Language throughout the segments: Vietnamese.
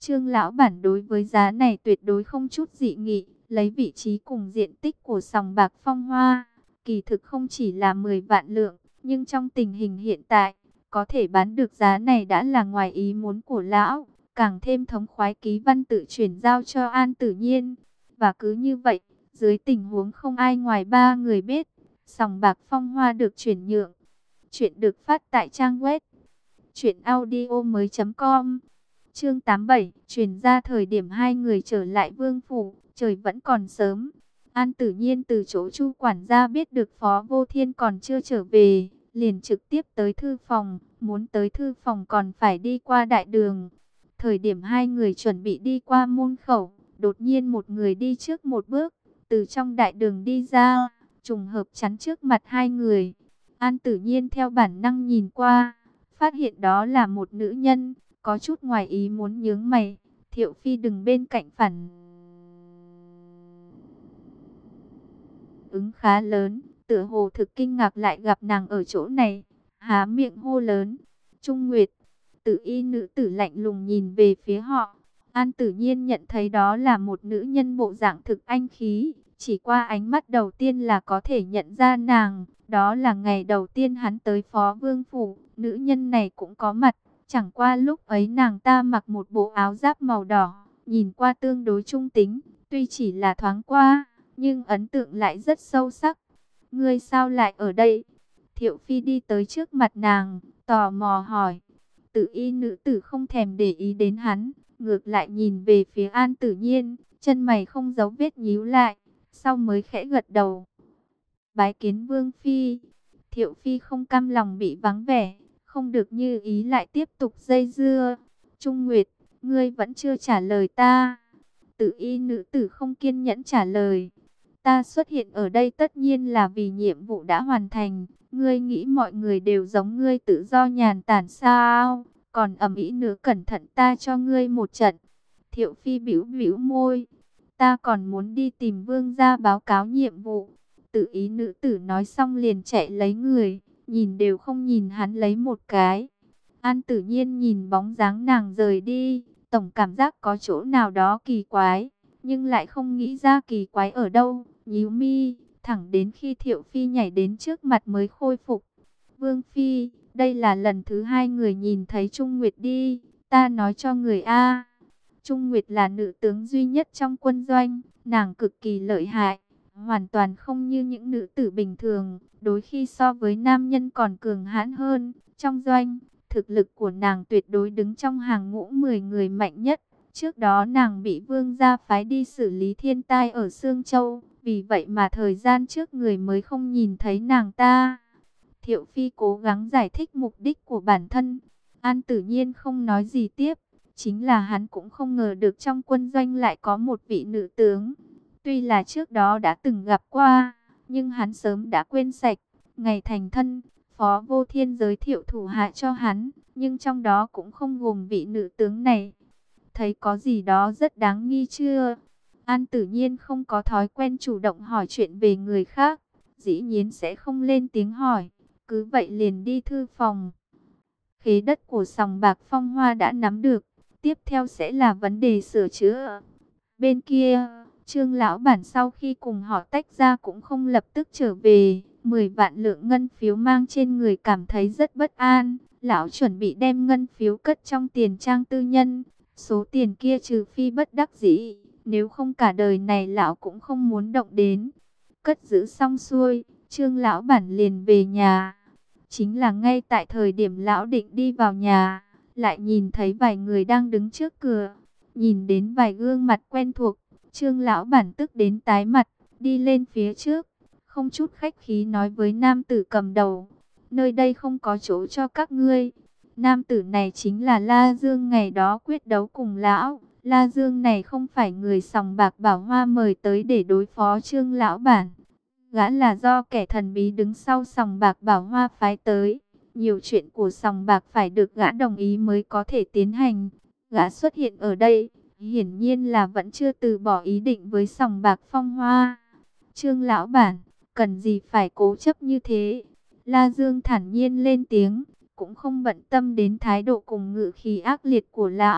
Trương lão bản đối với giá này tuyệt đối không chút dị nghị, lấy vị trí cùng diện tích của sòng bạc Phong Hoa, kỳ thực không chỉ là 10 vạn lượng, nhưng trong tình hình hiện tại, có thể bán được giá này đã là ngoài ý muốn của lão, càng thêm thống khoái ký văn tự chuyển giao cho An Tử Nhiên. Và cứ như vậy, dưới tình huống không ai ngoài ba người biết, sòng bạc Phong Hoa được chuyển nhượng. Chuyện được phát tại trang web truyệnaudiomoi.com. Chương 87, truyền ra thời điểm hai người trở lại Vương phủ, trời vẫn còn sớm. An Tử Nhiên từ chỗ Chu quản gia biết được Phó Vô Thiên còn chưa trở về, liền trực tiếp tới thư phòng, muốn tới thư phòng còn phải đi qua đại đường. Thời điểm hai người chuẩn bị đi qua môn khẩu, đột nhiên một người đi trước một bước, từ trong đại đường đi ra, trùng hợp chắn trước mặt hai người. An Tử Nhiên theo bản năng nhìn qua, phát hiện đó là một nữ nhân, có chút ngoài ý muốn nhướng mày. Thiệu Phi đứng bên cạnh phản ứng khá lớn, tựa hồ thực kinh ngạc lại gặp nàng ở chỗ này, há miệng hô lớn: Trung Nguyệt. Tử y nữ tử lạnh lùng nhìn về phía họ. An Tử Nhiên nhận thấy đó là một nữ nhân bộ dạng thực anh khí, chỉ qua ánh mắt đầu tiên là có thể nhận ra nàng. Đó là ngày đầu tiên hắn tới Phó Vương phủ, nữ nhân này cũng có mặt, chẳng qua lúc ấy nàng ta mặc một bộ áo giáp màu đỏ, nhìn qua tương đối trung tính, tuy chỉ là thoáng qua, nhưng ấn tượng lại rất sâu sắc. Ngươi sao lại ở đây? Thiệu Phi đi tới trước mặt nàng, tò mò hỏi. Tử y nữ tử không thèm để ý đến hắn, ngược lại nhìn về phía An Tử Nhiên, chân mày không giấu vết nhíu lại, sau mới khẽ gật đầu. Bái kiến Vương Phi. Thiệu Phi không cam lòng bị vắng vẻ, không được như ý lại tiếp tục dây dưa. Trung Nguyệt, ngươi vẫn chưa trả lời ta. Tử y nữ tử không kiên nhẫn trả lời. Ta xuất hiện ở đây tất nhiên là vì nhiệm vụ đã hoàn thành. Ngươi nghĩ mọi người đều giống ngươi tự do nhàn tản sao? Còn ầm ĩ nữa, cẩn thận ta cho ngươi một trận. Thiệu Phi bĩu bĩu môi. Ta còn muốn đi tìm vương gia báo cáo nhiệm vụ. Tự ý nữ tử nói xong liền chạy lấy người, nhìn đều không nhìn hắn lấy một cái. An Tử Nhiên nhìn bóng dáng nàng rời đi, tổng cảm giác có chỗ nào đó kỳ quái, nhưng lại không nghĩ ra kỳ quái ở đâu, nhíu mi, thẳng đến khi Thiệu Phi nhảy đến trước mặt mới khôi phục. Vương Phi, đây là lần thứ hai người nhìn thấy Trung Nguyệt đi, ta nói cho người A. Trung Nguyệt là nữ tướng duy nhất trong quân doanh, nàng cực kỳ lợi hại, hoàn toàn không như những nữ tử bình thường, đôi khi so với nam nhân còn cường hãn hơn. Trong doanh, thực lực của nàng tuyệt đối đứng trong hàng ngũ 10 người mạnh nhất. Trước đó nàng bị vương gia phái đi xử lý thiên tai ở Sương Châu, vì vậy mà thời gian trước người mới không nhìn thấy nàng ta. Thiệu Phi cố gắng giải thích mục đích của bản thân. An Tử Nhiên không nói gì tiếp, chính là hắn cũng không ngờ được trong quân doanh lại có một vị nữ tướng. Tuy là trước đó đã từng gặp qua, nhưng hắn sớm đã quên sạch. Ngày thành thân, Phó Vô Thiên giới thiệu thủ hạ cho hắn, nhưng trong đó cũng không gồm vị nữ tướng này. Thấy có gì đó rất đáng nghi chưa? An Tử Nhiên không có thói quen chủ động hỏi chuyện về người khác, dĩ nhiên sẽ không lên tiếng hỏi. Cứ vậy liền đi thư phòng. Khế đất của sòng bạc Phong Hoa đã nắm được, tiếp theo sẽ là vấn đề sửa chữa. Bên kia, Trương lão bản sau khi cùng họ tách ra cũng không lập tức trở về. 10 vạn lượng ngân phiếu mang trên người cảm thấy rất bất an. Lão chuẩn bị đem ngân phiếu cất trong tiền trang tư nhân. Số tiền kia trừ phi bất đắc dĩ, nếu không cả đời này lão cũng không muốn động đến. Cất giữ xong xuôi, Trương lão bản liền về nhà. Chính là ngay tại thời điểm lão định đi vào nhà, lại nhìn thấy vài người đang đứng trước cửa. Nhìn đến vài gương mặt quen thuộc, Trương lão bản tức đến tái mặt, đi lên phía trước, không chút khách khí nói với nam tử cầm đầu: nơi đây không có chỗ cho các ngươi. Nam tử này chính là La Dương ngày đó quyết đấu cùng lão. La Dương này không phải người sòng bạc Bảo Hoa mời tới để đối phó Trương lão bản. Gã là do kẻ thần bí đứng sau sòng bạc Bảo Hoa phái tới. Nhiều chuyện của sòng bạc phải được gã đồng ý mới có thể tiến hành. Gã xuất hiện ở đây, hiển nhiên là vẫn chưa từ bỏ ý định với sòng bạc Phong Hoa. Trương lão bản, cần gì phải cố chấp như thế? La Dương thản nhiên lên tiếng, cũng không bận tâm đến thái độ cùng ngữ khí ác liệt của lão.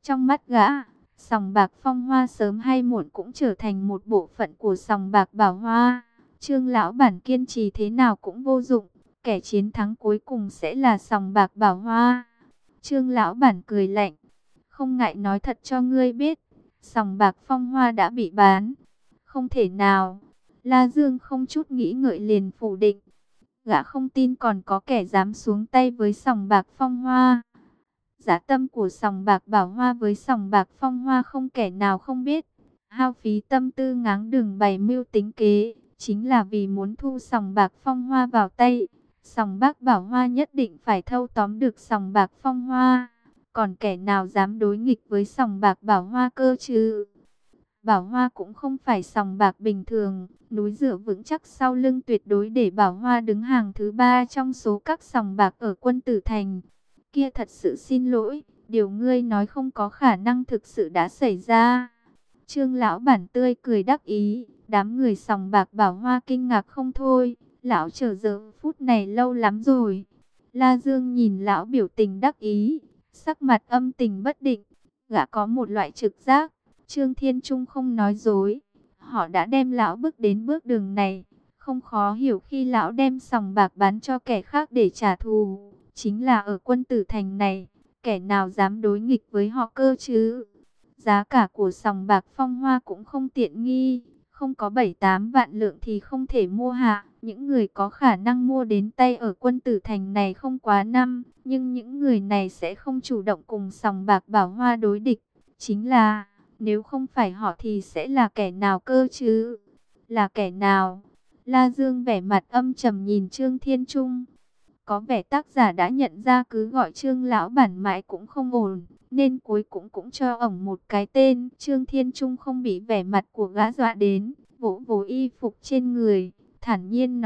Trong mắt gã, sòng bạc Phong Hoa sớm hay muộn cũng trở thành một bộ phận của sòng bạc Bảo Hoa. Trương lão bản kiên trì thế nào cũng vô dụng, kẻ chiến thắng cuối cùng sẽ là sòng bạc Bảo Hoa. Trương lão bản cười lạnh, không ngại nói thật cho ngươi biết, sòng bạc Phong Hoa đã bị bán. Không thể nào. La Dương không chút nghĩ ngợi liền phủ định. Gã không tin còn có kẻ dám xuống tay với sòng bạc Phong Hoa. Giá tâm của sòng bạc Bảo Hoa với sòng bạc Phong Hoa không kẻ nào không biết. Hao phí tâm tư ngáng đường bày mưu tính kế, chính là vì muốn thu sòng bạc Phong Hoa vào tay. Sòng bạc Bảo Hoa nhất định phải thâu tóm được sòng bạc Phong Hoa. Còn kẻ nào dám đối nghịch với sòng bạc Bảo Hoa cơ chứ? Bảo Hoa cũng không phải sòng bạc bình thường, núi dựa vững chắc sau lưng tuyệt đối để Bảo Hoa đứng hàng thứ 3 trong số các sòng bạc ở Quân Tử Thành. Kia thật sự xin lỗi, điều ngươi nói không có khả năng thực sự đã xảy ra. Trương lão bản tươi cười đắc ý, đám người sòng bạc Bảo Hoa kinh ngạc không thôi, lão chờ giờ phút này lâu lắm rồi. La Dương nhìn lão biểu tình đắc ý, sắc mặt âm tình bất định, gã có một loại trực giác. Trương Thiên Trung không nói dối, họ đã đem lão bước đến bước đường này, không khó hiểu khi lão đem sòng bạc bán cho kẻ khác để trả thù. Chính là ở Quân Tử Thành này, kẻ nào dám đối nghịch với họ cơ chứ? Giá cả của sòng bạc Phong Hoa cũng không tiện nghi, không có 7-8 vạn lượng thì không thể mua hạ. Những người có khả năng mua đến tay ở Quân Tử Thành này không quá 5, nhưng những người này sẽ không chủ động cùng sòng bạc Bảo Hoa đối địch. Chính là, nếu không phải họ thì sẽ là kẻ nào cơ chứ? Là kẻ nào? La Dương vẻ mặt âm trầm nhìn Trương Thiên Trung. Có vẻ tác giả đã nhận ra cứ gọi Trương lão bản mãi cũng không ổn, nên cuối cũng cho ổng một cái tên. Trương Thiên Trung không bị vẻ mặt của gã dọa đến, vỗ vỗ y phục trên người, thản nhiên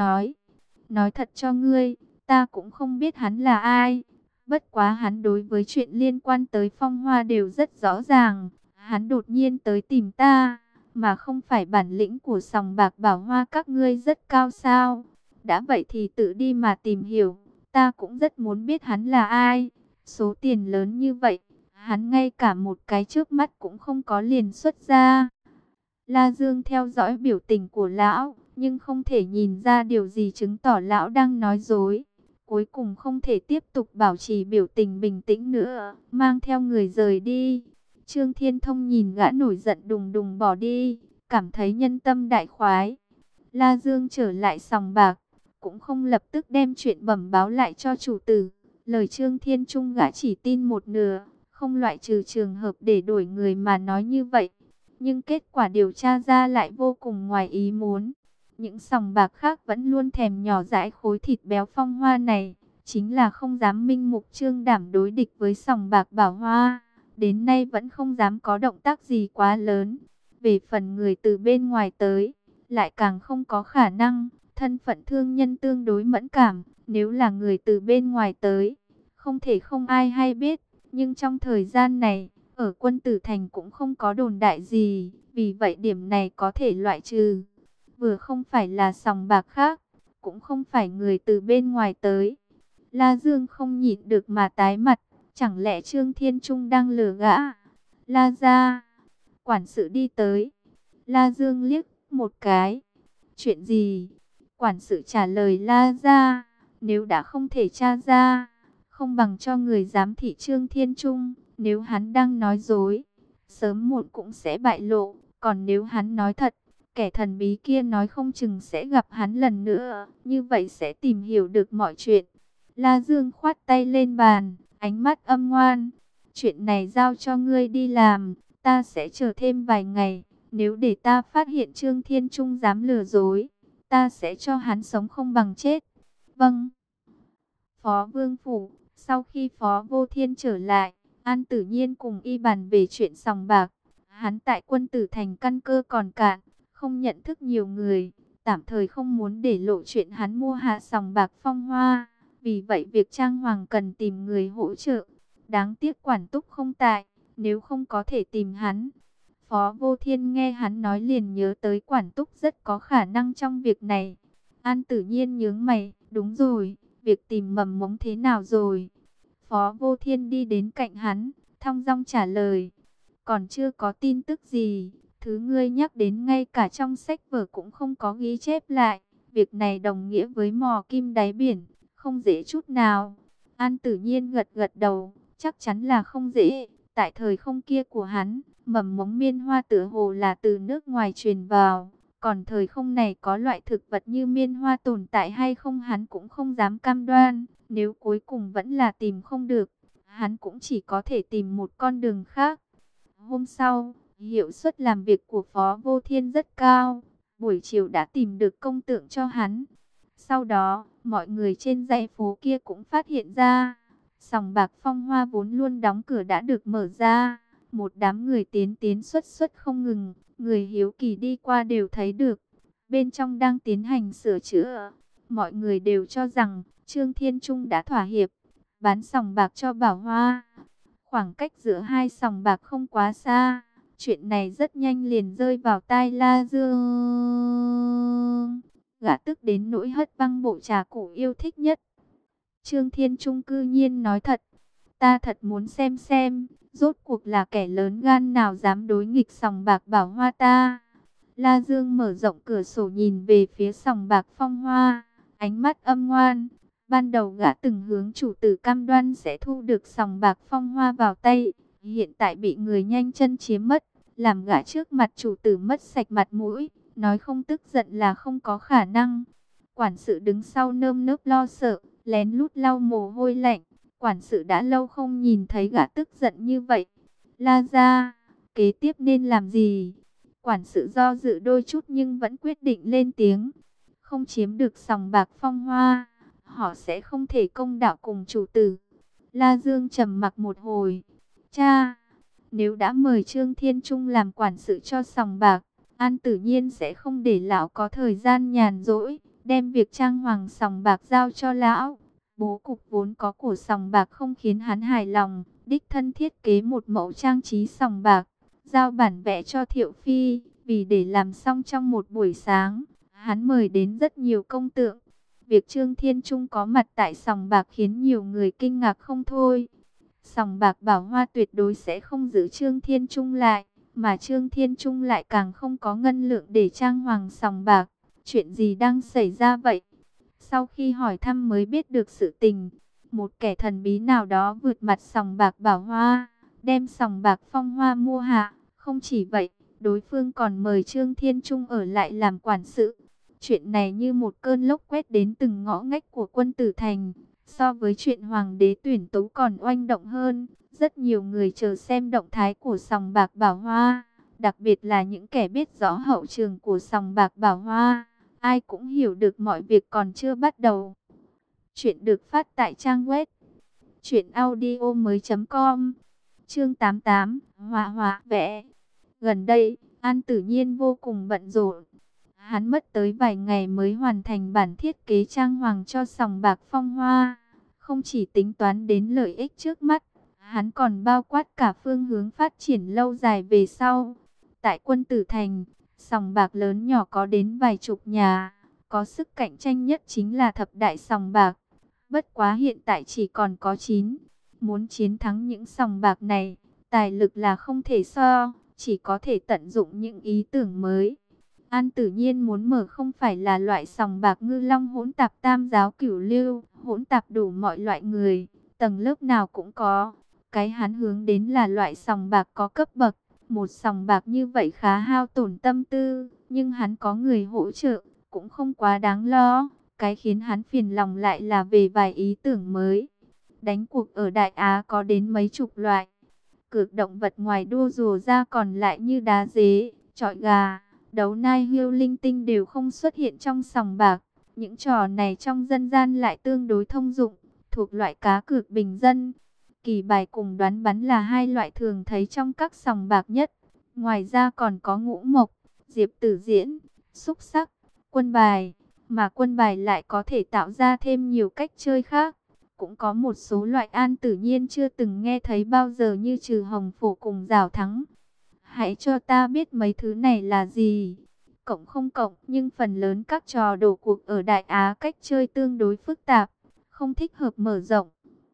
nói thật cho ngươi, ta cũng không biết hắn là ai. Bất quá hắn đối với chuyện liên quan tới Phong Hoa đều rất rõ ràng. Hắn đột nhiên tới tìm ta, mà không phải bản lĩnh của sòng bạc Bảo Hoa các ngươi rất cao sao? Đã vậy thì tự đi mà tìm hiểu, ta cũng rất muốn biết hắn là ai. Số tiền lớn như vậy, hắn ngay cả một cái trước mắt cũng không có liền xuất ra. La Dương theo dõi biểu tình của lão, nhưng không thể nhìn ra điều gì chứng tỏ lão đang nói dối. Cuối cùng không thể tiếp tục bảo trì biểu tình bình tĩnh nữa, mang theo người rời đi. Trương Thiên Thông nhìn gã nổi giận đùng đùng bỏ đi, cảm thấy nhân tâm đại khoái. La Dương trở lại sòng bạc, cũng không lập tức đem chuyện bẩm báo lại cho chủ tử. Lời Trương Thiên Trung gã chỉ tin một nửa, không loại trừ trường hợp để đổi người mà nói như vậy. Nhưng kết quả điều tra ra lại vô cùng ngoài ý muốn. Những sòng bạc khác vẫn luôn thèm nhỏ dãi khối thịt béo Phong Hoa này, chính là không dám minh mục trương đảm đối địch với sòng bạc Bảo Hoa. Đến nay vẫn không dám có động tác gì quá lớn. Về phần người từ bên ngoài tới, lại càng không có khả năng. Thân phận thương nhân tương đối mẫn cảm, nếu là người từ bên ngoài tới, không thể không ai hay biết. Nhưng trong thời gian này, ở Quân Tử Thành cũng không có đồn đại gì, vì vậy điểm này có thể loại trừ. Vừa không phải là sòng bạc khác, cũng không phải người từ bên ngoài tới. La Dương không nhịn được mà tái mặt, chẳng lẽ Trương Thiên Trung đang lừa gã? La gia, quản sự đi tới. La Dương liếc một cái. Chuyện gì? Quản sự trả lời La gia, nếu đã không thể tra ra, không bằng cho người giám thị Trương Thiên Trung. Nếu hắn đang nói dối, sớm muộn cũng sẽ bại lộ. Còn nếu hắn nói thật, kẻ thần bí kia nói không chừng sẽ gặp hắn lần nữa. Như vậy sẽ tìm hiểu được mọi chuyện. La Dương khoát tay lên bàn, ánh mắt âm ngoan. Chuyện này giao cho ngươi đi làm, ta sẽ chờ thêm vài ngày. Nếu để ta phát hiện Trương Thiên Trung dám lừa dối, ta sẽ cho hắn sống không bằng chết. Vâng. Phó Vương Phủ, sau khi Phó Vô Thiên trở lại, An Tử Nhiên cùng y bàn về chuyện sòng bạc. Hắn tại Quân Tử Thành căn cơ còn cạn, không nhận thức nhiều người, tạm thời không muốn để lộ chuyện hắn mua hạ sòng bạc Phong Hoa. Vì vậy việc trang hoàng cần tìm người hỗ trợ. Đáng tiếc quản túc không tại, nếu không có thể tìm hắn. Phó Vô Thiên nghe hắn nói liền nhớ tới quản túc rất có khả năng trong việc này. An Tử Nhiên nhướng mày, đúng rồi, việc tìm mầm mống thế nào rồi? Phó Vô Thiên đi đến cạnh hắn, thong dong trả lời. Còn chưa có tin tức gì, thứ ngươi nhắc đến ngay cả trong sách vở cũng không có ghi chép lại. Việc này đồng nghĩa với mò kim đáy biển, không dễ chút nào. An Tử Nhiên gật gật đầu, chắc chắn là không dễ. Tại thời không kia của hắn, mầm mống miên hoa tựa hồ là từ nước ngoài truyền vào. Còn thời không này có loại thực vật như miên hoa tồn tại hay không hắn cũng không dám cam đoan. Nếu cuối cùng vẫn là tìm không được, hắn cũng chỉ có thể tìm một con đường khác. Hôm sau, hiệu suất làm việc của Phó Vô Thiên rất cao. Buổi chiều đã tìm được công tượng cho hắn. Sau đó, mọi người trên dãy phố kia cũng phát hiện ra, sòng bạc Phong Hoa vốn luôn đóng cửa đã được mở ra. Một đám người tiến tiến xuất xuất không ngừng, người hiếu kỳ đi qua đều thấy được. Bên trong đang tiến hành sửa chữa. Mọi người đều cho rằng Trương Thiên Trung đã thỏa hiệp, bán sòng bạc cho Bảo Hoa. Khoảng cách giữa hai sòng bạc không quá xa. Chuyện này rất nhanh liền rơi vào tai La Dương. Gã tức đến nỗi hất văng bộ trà cũ yêu thích nhất. Trương Thiên Trung cư nhiên nói thật. Ta thật muốn xem, rốt cuộc là kẻ lớn gan nào dám đối nghịch sòng bạc Bảo Hoa ta. La Dương mở rộng cửa sổ nhìn về phía sòng bạc Phong Hoa, ánh mắt âm ngoan. Ban đầu gã từng hướng chủ tử cam đoan sẽ thu được sòng bạc Phong Hoa vào tay, hiện tại bị người nhanh chân chiếm mất, làm gã trước mặt chủ tử mất sạch mặt mũi, nói không tức giận là không có khả năng. Quản sự đứng sau nơm nớp lo sợ, lén lút lau mồ hôi lạnh. Quản sự đã lâu không nhìn thấy gã tức giận như vậy. La gia, kế tiếp nên làm gì? Quản sự do dự đôi chút nhưng vẫn quyết định lên tiếng. Không chiếm được sòng bạc Phong Hoa, họ sẽ không thể công đạo cùng chủ tử. La Dương trầm mặc một hồi. Cha, nếu đã mời Trương Thiên Trung làm quản sự cho sòng bạc, An Tử Nhiên sẽ không để lão có thời gian nhàn rỗi, đem việc trang hoàng sòng bạc giao cho lão. Bố cục vốn có của sòng bạc không khiến hắn hài lòng, đích thân thiết kế một mẫu trang trí sòng bạc, giao bản vẽ cho Thiệu Phi, vì để làm xong trong một buổi sáng, hắn mời đến rất nhiều công tượng. Việc Trương Thiên Trung có mặt tại sòng bạc khiến nhiều người kinh ngạc không thôi. Sòng bạc Bảo Hoa tuyệt đối sẽ không giữ Trương Thiên Trung lại, mà Trương Thiên Trung lại càng không có ngân lượng để trang hoàng sòng bạc. Chuyện gì đang xảy ra vậy? Sau khi hỏi thăm mới biết được sự tình, một kẻ thần bí nào đó vượt mặt sòng bạc Bảo Hoa, đem sòng bạc Phong Hoa mua hạ. Không chỉ vậy, đối phương còn mời Trương Thiên Trung ở lại làm quản sự. Chuyện này như một cơn lốc quét đến từng ngõ ngách của Quân Tử Thành. So với chuyện hoàng đế tuyển tấu còn oanh động hơn. Rất nhiều người chờ xem động thái của sòng bạc Bảo Hoa, đặc biệt là những kẻ biết rõ hậu trường của sòng bạc Bảo Hoa. Ai cũng hiểu được mọi việc còn chưa bắt đầu. Chuyện được phát tại trang web truyệnaudiomoi.com. Chương 88, Họa họa vẽ. Gần đây, An Tử Nhiên vô cùng bận rộn. Hắn mất tới vài ngày mới hoàn thành bản thiết kế trang hoàng cho sòng bạc Phong Hoa. Không chỉ tính toán đến lợi ích trước mắt, hắn còn bao quát cả phương hướng phát triển lâu dài về sau. Tại Quân Tử Thành, sòng bạc lớn nhỏ có đến vài chục nhà, có sức cạnh tranh nhất chính là thập đại sòng bạc. Bất quá hiện tại chỉ còn có 9. Muốn chiến thắng những sòng bạc này, tài lực là không thể so, chỉ có thể tận dụng những ý tưởng mới. An Tử Nhiên muốn mở không phải là loại sòng bạc ngư long hỗn tạp tam giáo cửu lưu, hỗn tạp đủ mọi loại người, tầng lớp nào cũng có. Cái hắn hướng đến là loại sòng bạc có cấp bậc. Một sòng bạc như vậy khá hao tổn tâm tư, nhưng hắn có người hỗ trợ, cũng không quá đáng lo. Cái khiến hắn phiền lòng lại là về vài ý tưởng mới. Đánh cuộc ở Đại Á có đến mấy chục loại. Cược động vật ngoài đua rùa ra còn lại như đá dế, chọi gà, đấu nai hiêu linh tinh đều không xuất hiện trong sòng bạc. Những trò này trong dân gian lại tương đối thông dụng, thuộc loại cá cược bình dân. Kỳ bài cùng đoán bắn là hai loại thường thấy trong các sòng bạc nhất. Ngoài ra còn có ngũ mộc, diệp tử diễn, xúc sắc, quân bài. Mà quân bài lại có thể tạo ra thêm nhiều cách chơi khác. Cũng có một số loại An Tử Nhiên chưa từng nghe thấy bao giờ như trừ hồng phổ cùng rào thắng. Hãy cho ta biết mấy thứ này là gì. Cộng không cộng, nhưng phần lớn các trò đổ cuộc ở Đại Á cách chơi tương đối phức tạp, không thích hợp mở rộng.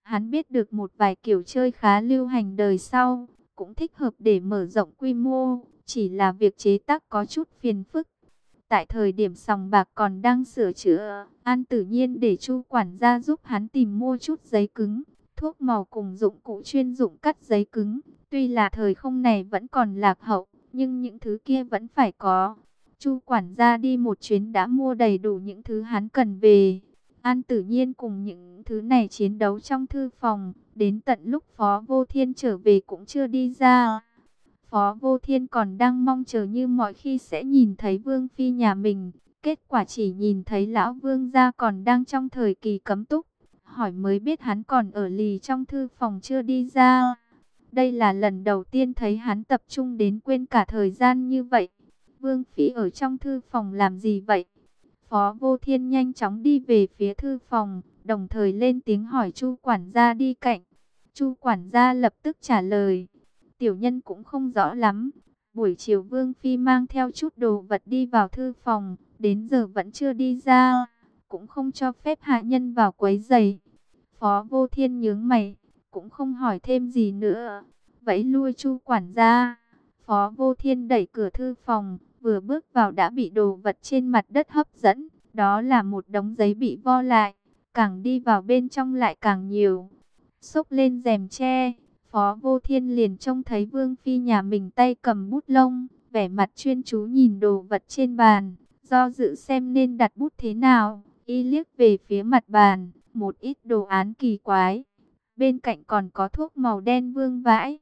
Hắn biết được một vài kiểu chơi khá lưu hành đời sau, cũng thích hợp để mở rộng quy mô, chỉ là việc chế tác có chút phiền phức. Tại thời điểm sòng bạc còn đang sửa chữa, An Tử Nhiên để Chu quản gia giúp hắn tìm mua chút giấy cứng, thuốc màu cùng dụng cụ chuyên dụng cắt giấy cứng. Tuy là thời không này vẫn còn lạc hậu, nhưng những thứ kia vẫn phải có. Chu quản gia đi một chuyến đã mua đầy đủ những thứ hắn cần về. An Tử Nhiên cùng những thứ này chiến đấu trong thư phòng, đến tận lúc Phó Vô Thiên trở về cũng chưa đi ra. Phó Vô Thiên còn đang mong chờ như mọi khi sẽ nhìn thấy Vương Phi nhà mình. Kết quả chỉ nhìn thấy Lão Vương gia còn đang trong thời kỳ cấm túc. Hỏi mới biết hắn còn ở lì trong thư phòng chưa đi ra. Đây là lần đầu tiên thấy hắn tập trung đến quên cả thời gian như vậy. Vương Phi ở trong thư phòng làm gì vậy? Phó Vô Thiên nhanh chóng đi về phía thư phòng, đồng thời lên tiếng hỏi Chu quản gia đi cạnh. Chu quản gia lập tức trả lời, tiểu nhân cũng không rõ lắm. Buổi chiều Vương Phi mang theo chút đồ vật đi vào thư phòng, đến giờ vẫn chưa đi ra, cũng không cho phép hạ nhân vào quấy rầy. Phó Vô Thiên nhướng mày, cũng không hỏi thêm gì nữa, vẫy lui Chu quản gia. Phó Vô Thiên đẩy cửa thư phòng, vừa bước vào đã bị đồ vật trên mặt đất hấp dẫn. Đó là một đống giấy bị vo lại, càng đi vào bên trong lại càng nhiều. Xốc lên rèm tre, Phó Vô Thiên liền trông thấy Vương Phi nhà mình tay cầm bút lông, vẻ mặt chuyên chú nhìn đồ vật trên bàn, do dự xem nên đặt bút thế nào. Y liếc về phía mặt bàn, một ít đồ án kỳ quái. Bên cạnh còn có thuốc màu đen vương vãi.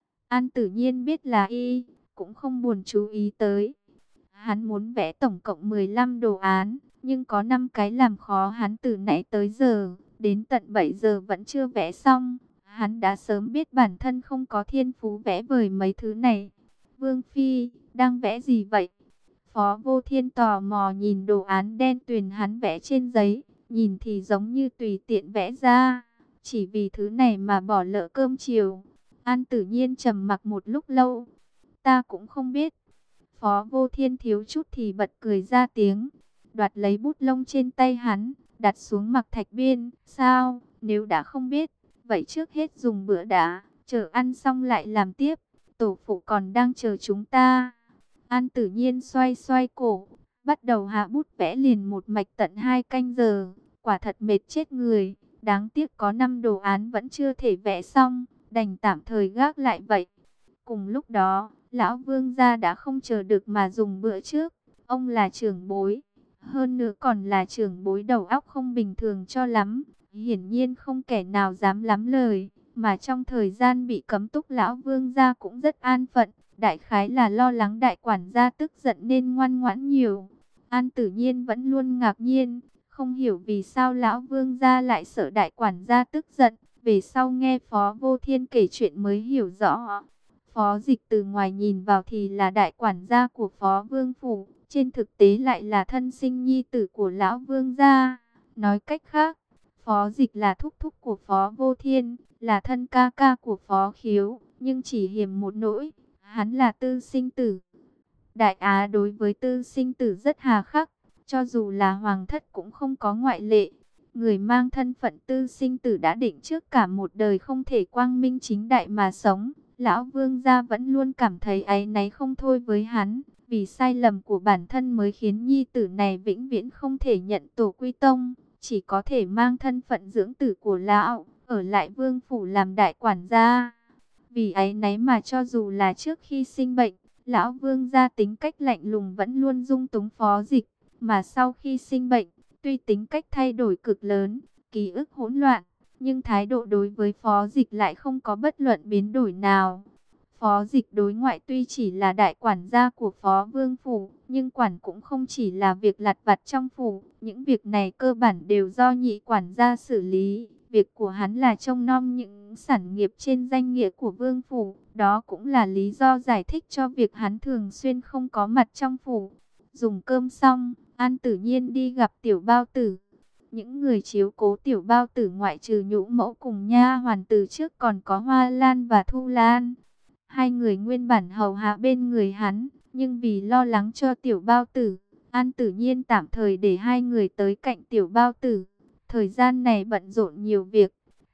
An Tử Nhiên biết là y, cũng không buồn chú ý tới. Hắn muốn vẽ tổng cộng 15 đồ án, nhưng có 5 cái làm khó hắn từ nãy tới giờ, đến tận 7 giờ vẫn chưa vẽ xong. Hắn đã sớm biết bản thân không có thiên phú vẽ vời mấy thứ này. Vương Phi, đang vẽ gì vậy? Phó Vô Thiên tò mò nhìn đồ án đen tuyền hắn vẽ trên giấy, nhìn thì giống như tùy tiện vẽ ra. Chỉ vì thứ này mà bỏ lỡ cơm chiều. An Tử Nhiên trầm mặc một lúc lâu. Ta cũng không biết. Phó Vô Thiên thiếu chút thì bật cười ra tiếng, đoạt lấy bút lông trên tay hắn, đặt xuống mặc thạch biên. Sao, nếu đã không biết, vậy trước hết dùng bữa đã, chờ ăn xong lại làm tiếp, tổ phụ còn đang chờ chúng ta. An Tử Nhiên xoay xoay cổ, bắt đầu hạ bút vẽ liền một mạch tận 2 canh giờ, quả thật mệt chết người. Đáng tiếc có 5 đồ án vẫn chưa thể vẽ xong, đành tạm thời gác lại vậy. Cùng lúc đó, Lão Vương gia đã không chờ được mà dùng bữa trước. Ông là trưởng bối, hơn nữa còn là trưởng bối đầu óc không bình thường cho lắm. Hiển nhiên không kẻ nào dám lắm lời, mà trong thời gian bị cấm túc Lão Vương gia cũng rất an phận. Đại khái là lo lắng đại quản gia tức giận nên ngoan ngoãn nhiều. An Tử Nhiên vẫn luôn ngạc nhiên, không hiểu vì sao Lão Vương gia lại sợ đại quản gia tức giận. Về sau nghe Phó Vô Thiên kể chuyện mới hiểu rõ. Phó Dịch từ ngoài nhìn vào thì là đại quản gia của Phó Vương Phủ, trên thực tế lại là thân sinh nhi tử của Lão Vương gia. Nói cách khác, Phó Dịch là thúc thúc của Phó Vô Thiên, là thân ca ca của Phó Khiếu, nhưng chỉ hiềm một nỗi, hắn là tư sinh tử. Đại Á đối với tư sinh tử rất hà khắc, cho dù là hoàng thất cũng không có ngoại lệ. Người mang thân phận tư sinh tử đã định trước cả một đời không thể quang minh chính đại mà sống. Lão Vương gia vẫn luôn cảm thấy áy náy không thôi với hắn, vì sai lầm của bản thân mới khiến nhi tử này vĩnh viễn không thể nhận tổ quy tông, chỉ có thể mang thân phận dưỡng tử của lão, ở lại Vương phủ làm đại quản gia. Vì áy náy mà cho dù là trước khi sinh bệnh, Lão Vương gia tính cách lạnh lùng vẫn luôn dung túng Phó Dịch, mà sau khi sinh bệnh, tuy tính cách thay đổi cực lớn, ký ức hỗn loạn, nhưng thái độ đối với Phó Dịch lại không có bất luận biến đổi nào. Phó Dịch đối ngoại tuy chỉ là đại quản gia của Phó Vương Phủ, nhưng quản cũng không chỉ là việc lặt vặt trong phủ. Những việc này cơ bản đều do nhị quản gia xử lý. Việc của hắn là trông nom những sản nghiệp trên danh nghĩa của Vương Phủ. Đó cũng là lý do giải thích cho việc hắn thường xuyên không có mặt trong phủ. Dùng cơm xong, An Tử Nhiên đi gặp Tiểu Bao Tử. Những người chiếu cố Tiểu Bao Tử ngoại trừ Nhũ Mẫu cùng nha hoàn từ trước còn có Hoa Lan và Thu Lan. Hai người nguyên bản hầu hạ bên người hắn, nhưng vì lo lắng cho Tiểu Bao Tử, An Tử Nhiên tạm thời để hai người tới cạnh Tiểu Bao Tử. Thời gian này bận rộn nhiều việc,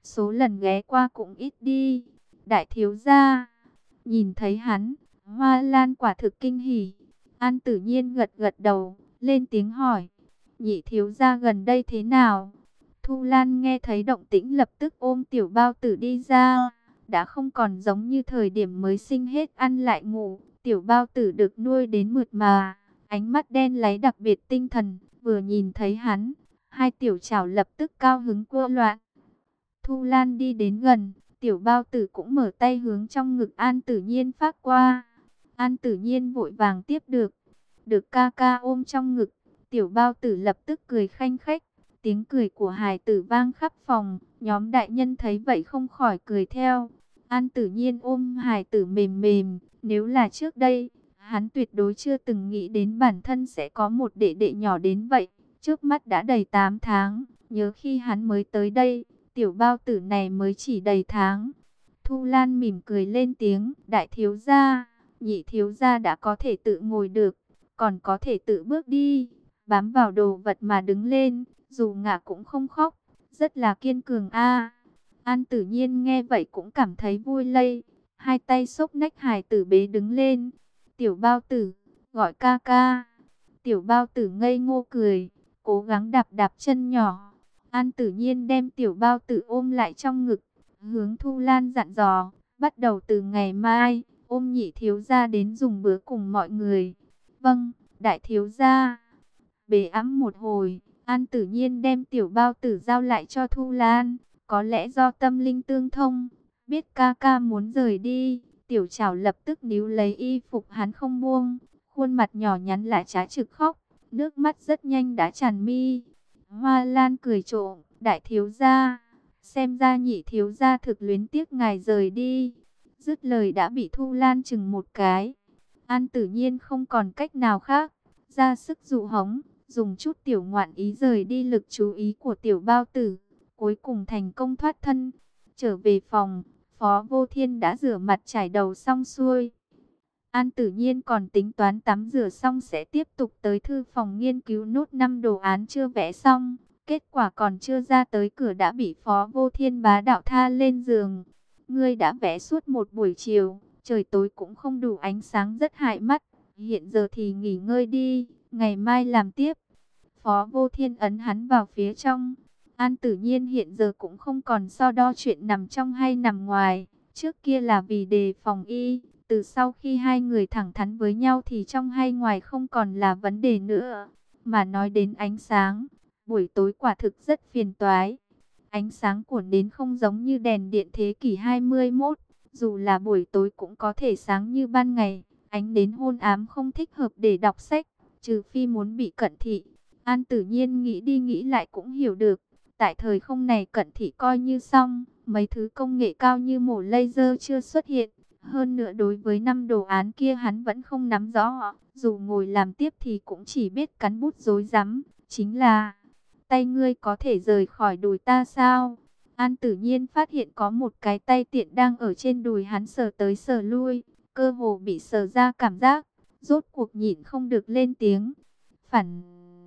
số lần ghé qua cũng ít đi. Đại thiếu gia, nhìn thấy hắn, Hoa Lan quả thực kinh hỉ. An Tử Nhiên gật gật đầu, lên tiếng hỏi, nhị thiếu gia gần đây thế nào? Thu Lan nghe thấy động tĩnh lập tức ôm tiểu bao tử đi ra. Đã không còn giống như thời điểm mới sinh hết ăn lại ngủ. Tiểu bao tử được nuôi đến mượt mà, ánh mắt đen láy đặc biệt tinh thần. Vừa nhìn thấy hắn, hai tiểu chảo lập tức cao hứng cua loạn. Thu Lan đi đến gần, tiểu bao tử cũng mở tay hướng trong ngực An Tử Nhiên phát qua. An Tử Nhiên vội vàng tiếp được ca ca ôm trong ngực. Tiểu bao tử lập tức cười khanh khách, tiếng cười của hài tử vang khắp phòng. Nhóm đại nhân thấy vậy không khỏi cười theo. An Tử Nhiên ôm hài tử mềm mềm, nếu là trước đây, hắn tuyệt đối chưa từng nghĩ đến bản thân sẽ có một đệ đệ nhỏ đến vậy. Trước mắt đã đầy 8 tháng, nhớ khi hắn mới tới đây, tiểu bao tử này mới chỉ đầy tháng. Thu Lan mỉm cười lên tiếng, đại thiếu gia, nhị thiếu gia đã có thể tự ngồi được, còn có thể tự bước đi, bám vào đồ vật mà đứng lên, dù ngã cũng không khóc, rất là kiên cường a. An Tử Nhiên nghe vậy cũng cảm thấy vui lây, hai tay xốc nách hài tử bế đứng lên. Tiểu bao tử, gọi ca ca. Tiểu bao tử ngây ngô cười, cố gắng đạp đạp chân nhỏ. An Tử Nhiên đem tiểu bao tử ôm lại trong ngực, hướng Thu Lan dặn dò, bắt đầu từ ngày mai, ôm nhị thiếu gia đến dùng bữa cùng mọi người. Vâng, đại thiếu gia. Bế ẵm một hồi, An Tử Nhiên đem tiểu bao tử giao lại cho Thu Lan. Có lẽ do tâm linh tương thông, biết ca ca muốn rời đi, tiểu chảo lập tức níu lấy y phục hắn không buông, khuôn mặt nhỏ nhắn lại trá trực khóc, nước mắt rất nhanh đã tràn mi. Hoa Lan cười trộm, đại thiếu gia, xem ra nhị thiếu gia thực luyến tiếc ngài rời đi. Dứt lời đã bị Thu Lan chừng một cái. An Tử Nhiên không còn cách nào khác, ra sức dụ hống, dùng chút tiểu ngoạn ý rời đi lực chú ý của tiểu bao tử. Cuối cùng thành công thoát thân. Trở về phòng, Phó Vô Thiên đã rửa mặt chải đầu xong xuôi. An Tử Nhiên còn tính toán tắm rửa xong sẽ tiếp tục tới thư phòng nghiên cứu nốt 5 đồ án chưa vẽ xong. Kết quả còn chưa ra tới cửa đã bị Phó Vô Thiên bá đạo tha lên giường. Ngươi đã vẽ suốt một buổi chiều, trời tối cũng không đủ ánh sáng rất hại mắt. Hiện giờ thì nghỉ ngơi đi, ngày mai làm tiếp. Phó Vô Thiên ấn hắn vào phía trong. An Tử Nhiên hiện giờ cũng không còn so đo chuyện nằm trong hay nằm ngoài. Trước kia là vì đề phòng y. Từ sau khi hai người thẳng thắn với nhau thì trong hay ngoài không còn là vấn đề nữa. Mà nói đến ánh sáng, buổi tối quả thực rất phiền toái. Ánh sáng của nến không giống như đèn điện thế kỷ 21. Dù là buổi tối cũng có thể sáng như ban ngày. Ánh nến hôn ám không thích hợp để đọc sách, trừ phi muốn bị cận thị. An Tử Nhiên nghĩ đi nghĩ lại cũng hiểu được. Tại thời không này cận thị coi như xong, mấy thứ công nghệ cao như mổ laser chưa xuất hiện. Hơn nữa đối với 5 đồ án kia hắn vẫn không nắm rõ, dù ngồi làm tiếp thì cũng chỉ biết cắn bút rối rắm. Chính là, tay ngươi có thể rời khỏi đùi ta sao? An Tử Nhiên phát hiện có một cái tay tiện đang ở trên đùi hắn sờ tới sờ lui, cơ hồ bị sờ ra cảm giác, rốt cuộc nhịn không được lên tiếng. Phản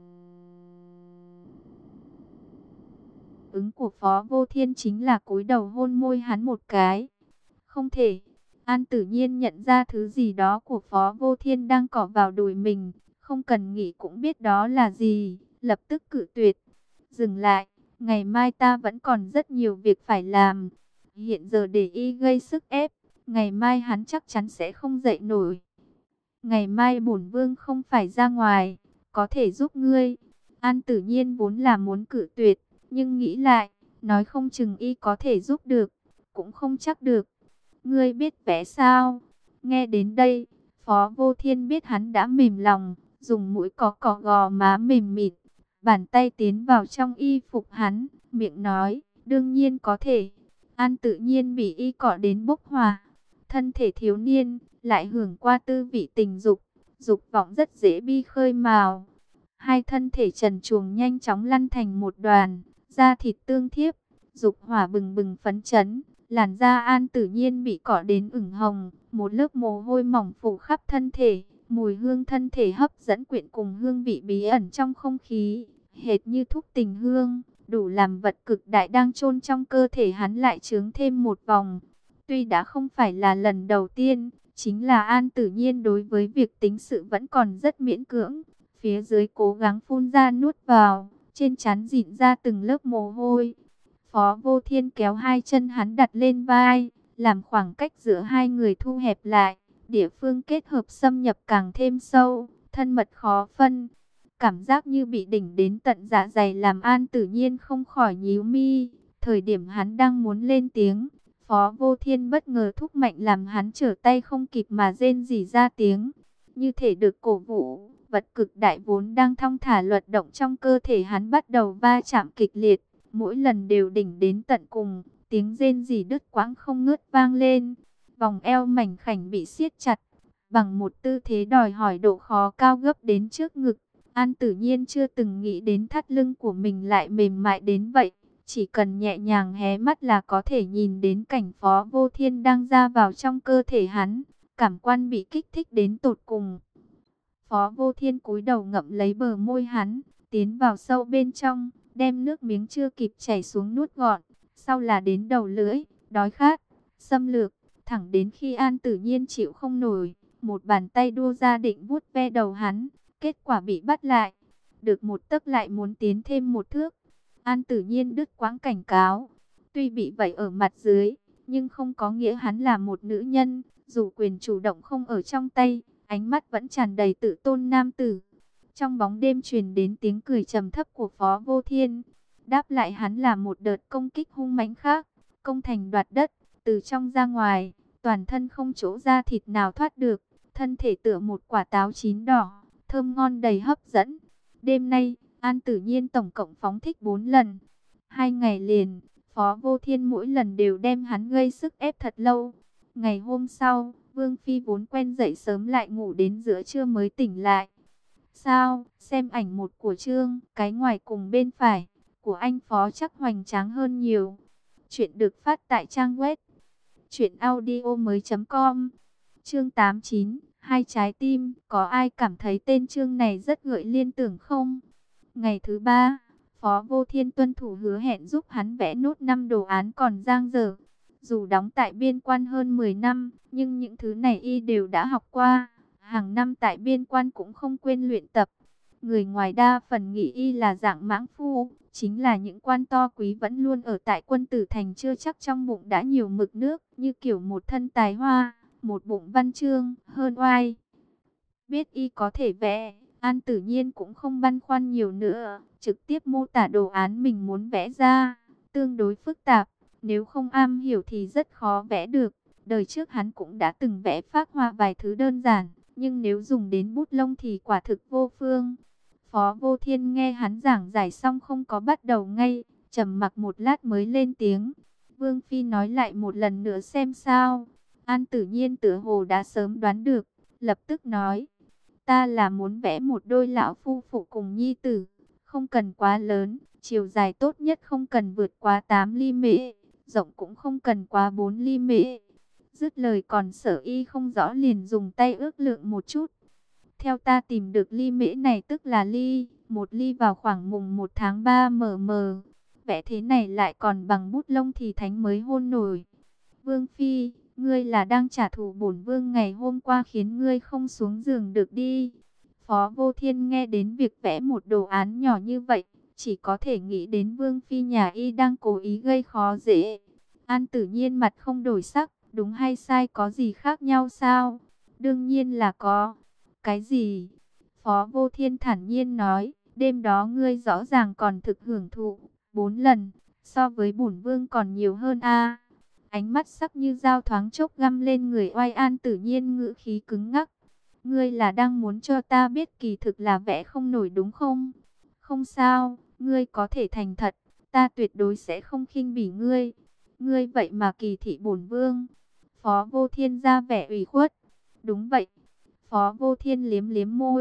ứng của Phó Vô Thiên chính là cúi đầu hôn môi hắn một cái. Không thể. An Tử Nhiên nhận ra thứ gì đó của Phó Vô Thiên đang cọ vào đùi mình, không cần nghĩ cũng biết đó là gì, lập tức cự tuyệt. Dừng lại, ngày mai ta vẫn còn rất nhiều việc phải làm. Hiện giờ để y gây sức ép, ngày mai hắn chắc chắn sẽ không dậy nổi. Ngày mai bổn vương không phải ra ngoài, có thể giúp ngươi. An Tử Nhiên vốn là muốn cự tuyệt, nhưng nghĩ lại, nói không chừng y có thể giúp được, cũng không chắc được. Ngươi biết vẽ sao? Nghe đến đây, Phó Vô Thiên biết hắn đã mềm lòng, dùng mũi cọ gò má mềm mịn, bàn tay tiến vào trong y phục hắn, miệng nói, đương nhiên có thể. An Tự Nhiên bị y cọ đến bốc hỏa, thân thể thiếu niên, lại hưởng qua tư vị tình dục, dục vọng rất dễ bi khơi mào. Hai thân thể trần truồng nhanh chóng lăn thành một đoàn, da thịt tương thiếp, dục hỏa bừng bừng phấn chấn. Làn da An Tử Nhiên bị cọ đến ửng hồng, một lớp mồ hôi mỏng phủ khắp thân thể, mùi hương thân thể hấp dẫn quyện cùng hương vị bí ẩn trong không khí, hệt như thuốc tình hương, đủ làm vật cực đại đang chôn trong cơ thể hắn lại chướng thêm một vòng. Tuy đã không phải là lần đầu tiên, chính là An Tử Nhiên đối với việc tính sự vẫn còn rất miễn cưỡng. Phía dưới cố gắng phun ra nuốt vào, trên trán rịn ra từng lớp mồ hôi. Phó Vô Thiên kéo hai chân hắn đặt lên vai, làm khoảng cách giữa hai người thu hẹp lại. Địa phương kết hợp xâm nhập càng thêm sâu, thân mật khó phân. Cảm giác như bị đỉnh đến tận dạ dày làm An Tử Nhiên không khỏi nhíu mi. Thời điểm hắn đang muốn lên tiếng, Phó Vô Thiên bất ngờ thúc mạnh làm hắn trở tay không kịp mà rên rỉ ra tiếng. Như thể được cổ vũ, vật cực đại vốn đang thong thả luật động trong cơ thể hắn bắt đầu va chạm kịch liệt. Mỗi lần đều đỉnh đến tận cùng, tiếng rên rỉ đứt quãng không ngớt vang lên. Vòng eo mảnh khảnh bị siết chặt, bằng một tư thế đòi hỏi độ khó cao gấp đến trước ngực. An Tử Nhiên chưa từng nghĩ đến thắt lưng của mình lại mềm mại đến vậy. Chỉ cần nhẹ nhàng hé mắt là có thể nhìn đến cảnh Phó Vô Thiên đang ra vào trong cơ thể hắn. Cảm quan bị kích thích đến tột cùng. Phó Vô Thiên cúi đầu ngậm lấy bờ môi hắn, tiến vào sâu bên trong, đem nước miếng chưa kịp chảy xuống nuốt gọn. Sau là đến đầu lưỡi, đói khát, xâm lược, thẳng đến khi An Tử Nhiên chịu không nổi. Một bàn tay đua ra định vuốt ve đầu hắn, kết quả bị bắt lại. Được một tấc lại muốn tiến thêm một thước. An Tử Nhiên đứt quãng cảnh cáo. Tuy bị vẩy ở mặt dưới, nhưng không có nghĩa hắn là một nữ nhân. Dù quyền chủ động không ở trong tay, ánh mắt vẫn tràn đầy tự tôn nam tử. Trong bóng đêm truyền đến tiếng cười trầm thấp của Phó Vô Thiên. Đáp lại hắn là một đợt công kích hung mãnh khác. Công thành đoạt đất, từ trong ra ngoài, toàn thân không chỗ da thịt nào thoát được. Thân thể tựa một quả táo chín đỏ, thơm ngon đầy hấp dẫn. Đêm nay, An Tử Nhiên tổng cộng phóng thích 4 lần. 2 ngày liền, Phó Vô Thiên mỗi lần đều đem hắn gây sức ép thật lâu. Ngày hôm sau, Vương Phi vốn quen dậy sớm lại ngủ đến giữa trưa mới tỉnh lại. Sao, xem ảnh một của Trương, cái ngoài cùng bên phải, của anh Phó chắc hoành tráng hơn nhiều. Chuyện được phát tại trang web truyệnaudiomoi.com. Chương 89, hai trái tim, có ai cảm thấy tên Trương này rất gợi liên tưởng không? Ngày thứ 3, Phó Vô Thiên tuân thủ hứa hẹn giúp hắn vẽ nốt 5 đồ án còn dang dở. Dù đóng tại biên quan hơn 10 năm, nhưng những thứ này y đều đã học qua. Hàng năm tại biên quan cũng không quên luyện tập. Người ngoài đa phần nghĩ y là dạng mãng phu, chính là những quan to quý vẫn luôn ở tại Quân Tử Thành chưa chắc trong bụng đã nhiều mực nước, như kiểu một thân tài hoa, một bụng văn chương, hơn oai. Biết y có thể vẽ, An Tử Nhiên cũng không băn khoăn nhiều nữa, trực tiếp mô tả đồ án mình muốn vẽ ra, tương đối phức tạp, nếu không am hiểu thì rất khó vẽ được. Đời trước hắn cũng đã từng vẽ phác họa vài thứ đơn giản, nhưng nếu dùng đến bút lông thì quả thực vô phương. Phó Vô Thiên nghe hắn giảng giải xong không có bắt đầu ngay, trầm mặc một lát mới lên tiếng. Vương Phi nói lại một lần nữa xem sao. An Tử Nhiên tựa hồ đã sớm đoán được, lập tức nói. Ta là muốn vẽ một đôi lão phu phụ cùng nhi tử, không cần quá lớn, chiều dài tốt nhất không cần vượt quá 8 ly mễ, rộng cũng không cần quá 4 ly mễ. Dứt lời còn sở y không rõ liền dùng tay ước lượng một chút. Theo ta tìm được ly mễ này tức là một ly vào khoảng mùng 1 tháng 3 mm. Vẽ thế này lại còn bằng bút lông thì thánh mới hôn nổi. Vương Phi, ngươi là đang trả thù bổn vương ngày hôm qua khiến ngươi không xuống giường được đi. Phó Vô Thiên nghe đến việc vẽ một đồ án nhỏ như vậy, chỉ có thể nghĩ đến Vương Phi nhà y đang cố ý gây khó dễ. An Tử Nhiên mặt không đổi sắc, đúng hay sai có gì khác nhau sao? Đương nhiên là có. Cái gì? Phó Vô Thiên thản nhiên nói, đêm đó ngươi rõ ràng còn thực hưởng thụ 4 lần, so với bổn vương còn nhiều hơn a. Ánh mắt sắc như dao thoáng chốc găm lên người oai An Tử Nhiên, ngữ khí cứng ngắc. Ngươi là đang muốn cho ta biết kỳ thực là vẽ không nổi đúng không? Không sao, ngươi có thể thành thật, ta tuyệt đối sẽ không khinh bỉ ngươi. Ngươi vậy mà kỳ thị bổn vương. Phó Vô Thiên ra vẻ ủy khuất. Đúng vậy. Phó Vô Thiên liếm liếm môi.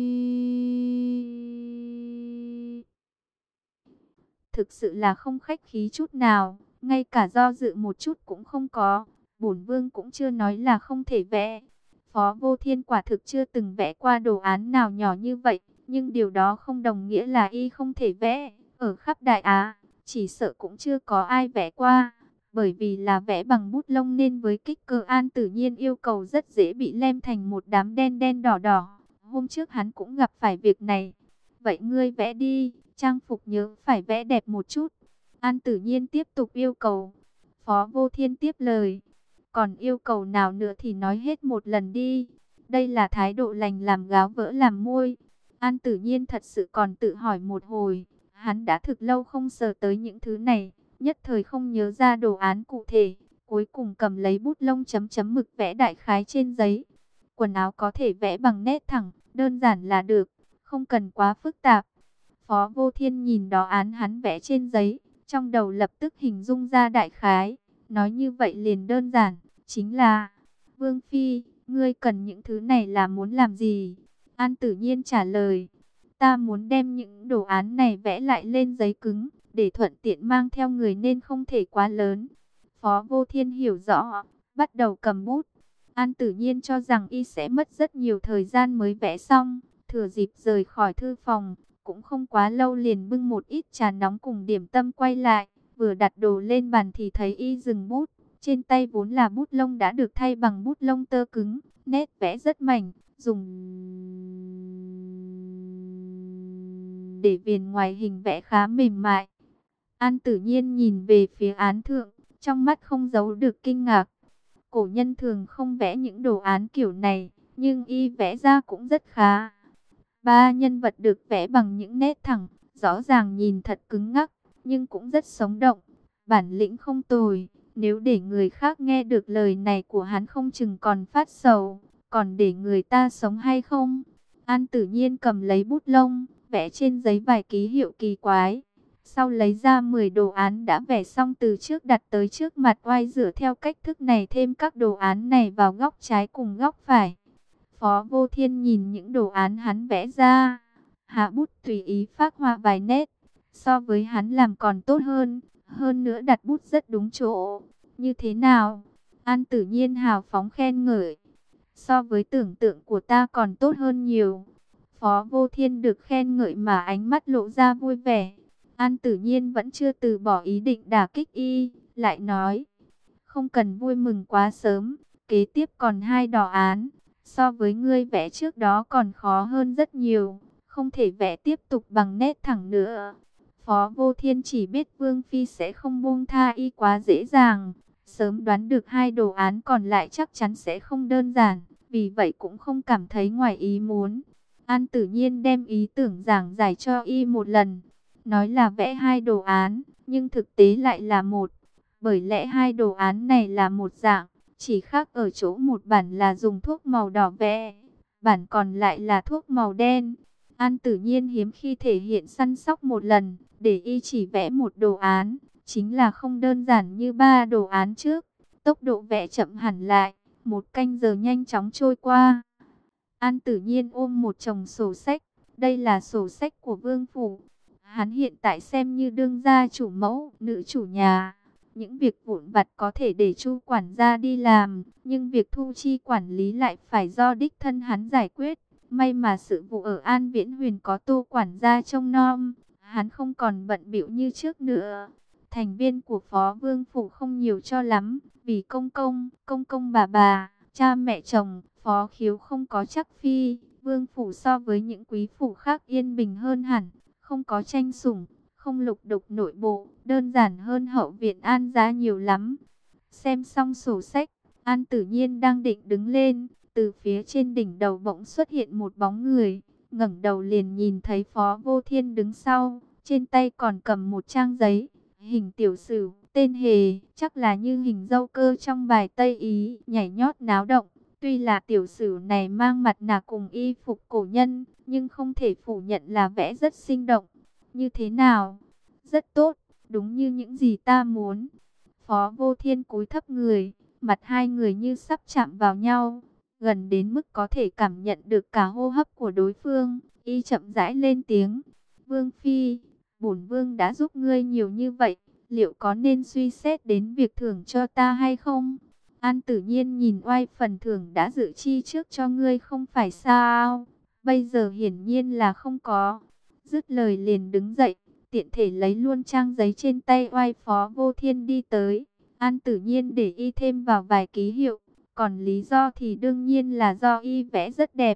Thực sự là không khách khí chút nào, ngay cả do dự một chút cũng không có. Bổn vương cũng chưa nói là không thể vẽ. Phó Vô Thiên quả thực chưa từng vẽ qua đồ án nào nhỏ như vậy, nhưng điều đó không đồng nghĩa là y không thể vẽ. ở khắp Đại Á, chỉ sợ cũng chưa có ai vẽ qua. Bởi vì là vẽ bằng bút lông nên với kích cỡ An Tử Nhiên yêu cầu rất dễ bị lem thành một đám đen đen đỏ đỏ. Hôm trước hắn cũng gặp phải việc này. Vậy ngươi vẽ đi, trang phục nhớ phải vẽ đẹp một chút. An Tử Nhiên tiếp tục yêu cầu. Phó Vô Thiên tiếp lời. Còn yêu cầu nào nữa thì nói hết một lần đi. Đây là thái độ lành làm gáo vỡ làm môi. An Tử Nhiên thật sự còn tự hỏi một hồi. Hắn đã thực lâu không sờ tới những thứ này, nhất thời không nhớ ra đồ án cụ thể. Cuối cùng cầm lấy bút lông chấm chấm mực vẽ đại khái trên giấy. Quần áo có thể vẽ bằng nét thẳng, đơn giản là được, không cần quá phức tạp. Phó Vô Thiên nhìn đó án hắn vẽ trên giấy, trong đầu lập tức hình dung ra đại khái. Nói như vậy liền đơn giản, chính là: Vương Phi, ngươi cần những thứ này là muốn làm gì? An Tử Nhiên trả lời: ta muốn đem những đồ án này vẽ lại lên giấy cứng, để thuận tiện mang theo người nên không thể quá lớn. Phó Vô Thiên hiểu rõ, bắt đầu cầm bút. An Tử Nhiên cho rằng y sẽ mất rất nhiều thời gian mới vẽ xong, thừa dịp rời khỏi thư phòng, cũng không quá lâu liền bưng một ít trà nóng cùng điểm tâm quay lại. Vừa đặt đồ lên bàn thì thấy y dừng bút, trên tay vốn là bút lông đã được thay bằng bút lông tơ cứng, nét vẽ rất mảnh, dùng để viền ngoài hình vẽ khá mềm mại. An Tử Nhiên nhìn về phía án thượng, trong mắt không giấu được kinh ngạc. Cổ nhân thường không vẽ những đồ án kiểu này, nhưng y vẽ ra cũng rất khá. Ba nhân vật được vẽ bằng những nét thẳng, rõ ràng nhìn thật cứng ngắc, nhưng cũng rất sống động. Bản lĩnh không tồi, nếu để người khác nghe được lời này của hắn không chừng còn phát sầu, còn để người ta sống hay không? An Tử Nhiên cầm lấy bút lông, vẽ trên giấy vài ký hiệu kỳ quái. Sau lấy ra 10 đồ án đã vẽ xong từ trước đặt tới trước mặt oai, dựa theo cách thức này thêm các đồ án này vào góc trái cùng góc phải. Phó Vô Thiên nhìn những đồ án hắn vẽ ra, hạ bút tùy ý phác họa vài nét. So với hắn làm còn tốt hơn nữa đặt bút rất đúng chỗ. Như thế nào? An Tử Nhiên hào phóng khen ngợi. So với tưởng tượng của ta còn tốt hơn nhiều. Phó Vô Thiên được khen ngợi mà ánh mắt lộ ra vui vẻ. An Tử Nhiên vẫn chưa từ bỏ ý định đả kích y, lại nói: không cần vui mừng quá sớm, kế tiếp còn 2 đồ án, so với ngươi vẽ trước đó còn khó hơn rất nhiều, không thể vẽ tiếp tục bằng nét thẳng nữa. Phó Vô Thiên chỉ biết Vương Phi sẽ không buông tha y quá dễ dàng, sớm đoán được 2 đồ án còn lại chắc chắn sẽ không đơn giản, vì vậy cũng không cảm thấy ngoài ý muốn. An Tử Nhiên đem ý tưởng giảng giải cho y một lần, nói là vẽ 2 đồ án, nhưng thực tế lại là một. Bởi lẽ 2 đồ án này là một dạng, chỉ khác ở chỗ một bản là dùng thuốc màu đỏ vẽ, bản còn lại là thuốc màu đen. An Tử Nhiên hiếm khi thể hiện săn sóc một lần, để y chỉ vẽ một đồ án, chính là không đơn giản như 3 đồ án trước. Tốc độ vẽ chậm hẳn lại, 1 canh giờ nhanh chóng trôi qua. An Tử Nhiên ôm một chồng sổ sách, đây là sổ sách của Vương Phủ. Hắn hiện tại xem như đương gia chủ mẫu, nữ chủ nhà. Những việc vụn vặt có thể để Chu quản gia đi làm, nhưng việc thu chi quản lý lại phải do đích thân hắn giải quyết. May mà sự vụ ở An Viễn Huyền có Tô quản gia trông nom, hắn không còn bận bịu như trước nữa. Thành viên của Phó Vương Phủ không nhiều cho lắm, vì công công bà, cha mẹ chồng, Phó Khiếu không có chắc phi. Vương Phủ so với những quý phủ khác yên bình hơn hẳn, không có tranh sủng, không lục đục nội bộ, đơn giản hơn hậu viện An gia nhiều lắm. Xem xong sổ sách, An Tử Nhiên đang định đứng lên, từ phía trên đỉnh đầu bỗng xuất hiện một bóng người, ngẩng đầu liền nhìn thấy Phó Vô Thiên đứng sau, trên tay còn cầm một trang giấy, hình tiểu sửu, tên Hề, chắc là như hình dâu cơ trong bài Tây Ý, nhảy nhót náo động. Tuy là tiểu sửu này mang mặt nạ cùng y phục cổ nhân, nhưng không thể phủ nhận là vẽ rất sinh động. Như thế nào? Rất tốt, đúng như những gì ta muốn. Phó Vô Thiên cúi thấp người, mặt hai người như sắp chạm vào nhau, gần đến mức có thể cảm nhận được cả hô hấp của đối phương. Y chậm rãi lên tiếng: Vương Phi, bổn vương đã giúp ngươi nhiều như vậy, liệu có nên suy xét đến việc thưởng cho ta hay không? An Tử Nhiên nhìn oai, phần thưởng đã dự chi trước cho ngươi không phải sao? Bây giờ hiển nhiên là không có. Dứt lời liền đứng dậy, tiện thể lấy luôn trang giấy trên tay oai Phó Vô Thiên đi tới. An Tử Nhiên để y thêm vào vài ký hiệu, còn lý do thì đương nhiên là do y vẽ rất đẹp.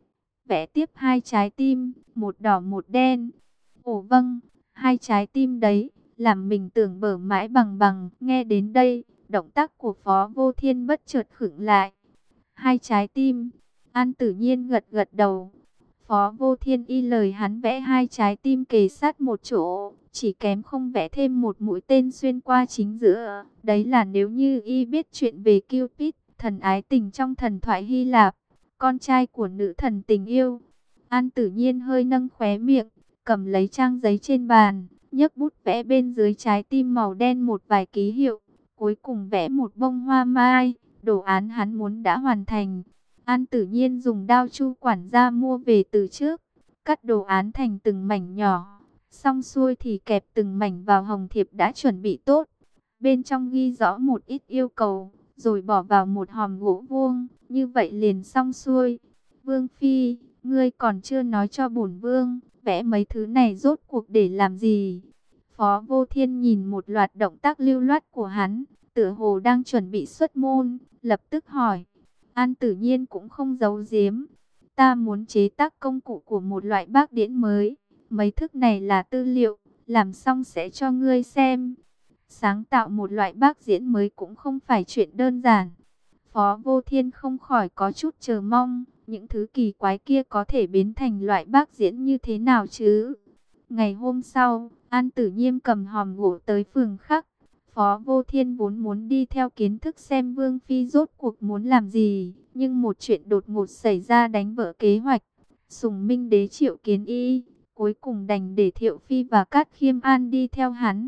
Vẽ tiếp hai trái tim, một đỏ một đen. Ồ vâng, hai trái tim đấy, làm mình tưởng bở mãi bằng bằng. Nghe đến đây, động tác của Phó Vô Thiên bất chợt khựng lại. Hai trái tim, An Tử Nhiên gật gật đầu. Phó Vô Thiên y lời hắn vẽ hai trái tim kề sát một chỗ, chỉ kém không vẽ thêm một mũi tên xuyên qua chính giữa. Đấy là nếu như y biết chuyện về Cupid, thần ái tình trong thần thoại Hy Lạp, con trai của nữ thần tình yêu. An Tử Nhiên hơi nâng khóe miệng, cầm lấy trang giấy trên bàn, nhấc bút vẽ bên dưới trái tim màu đen một vài ký hiệu, cuối cùng vẽ một bông hoa mai. Đồ án hắn muốn đã hoàn thành. An Tử Nhiên dùng đao chu quản gia mua về từ trước, cắt đồ án thành từng mảnh nhỏ, xong xuôi thì kẹp từng mảnh vào hồng thiệp đã chuẩn bị tốt. Bên trong ghi rõ một ít yêu cầu, rồi bỏ vào một hòm gỗ vuông, như vậy liền xong xuôi. Vương Phi, ngươi còn chưa nói cho bổn vương, vẽ mấy thứ này rốt cuộc để làm gì? Phó Vô Thiên nhìn một loạt động tác lưu loát của hắn, tựa hồ đang chuẩn bị xuất môn, lập tức hỏi. An Tử Nhiên cũng không giấu giếm. Ta muốn chế tác công cụ của một loại bác điển mới. Mấy thức này là tư liệu, làm xong sẽ cho ngươi xem. Sáng tạo một loại bác diễn mới cũng không phải chuyện đơn giản. Phó Vô Thiên không khỏi có chút chờ mong, những thứ kỳ quái kia có thể biến thành loại bác diễn như thế nào chứ? Ngày hôm sau, An Tử Nhiên cầm hòm gỗ tới phường Khắc. Phó Vô Thiên vốn muốn đi theo kiến thức xem Vương Phi rốt cuộc muốn làm gì, nhưng một chuyện đột ngột xảy ra đánh vỡ kế hoạch. Sùng Minh Đế triệu kiến y, cuối cùng đành để Thiệu Phi và Cát Khiêm An đi theo hắn.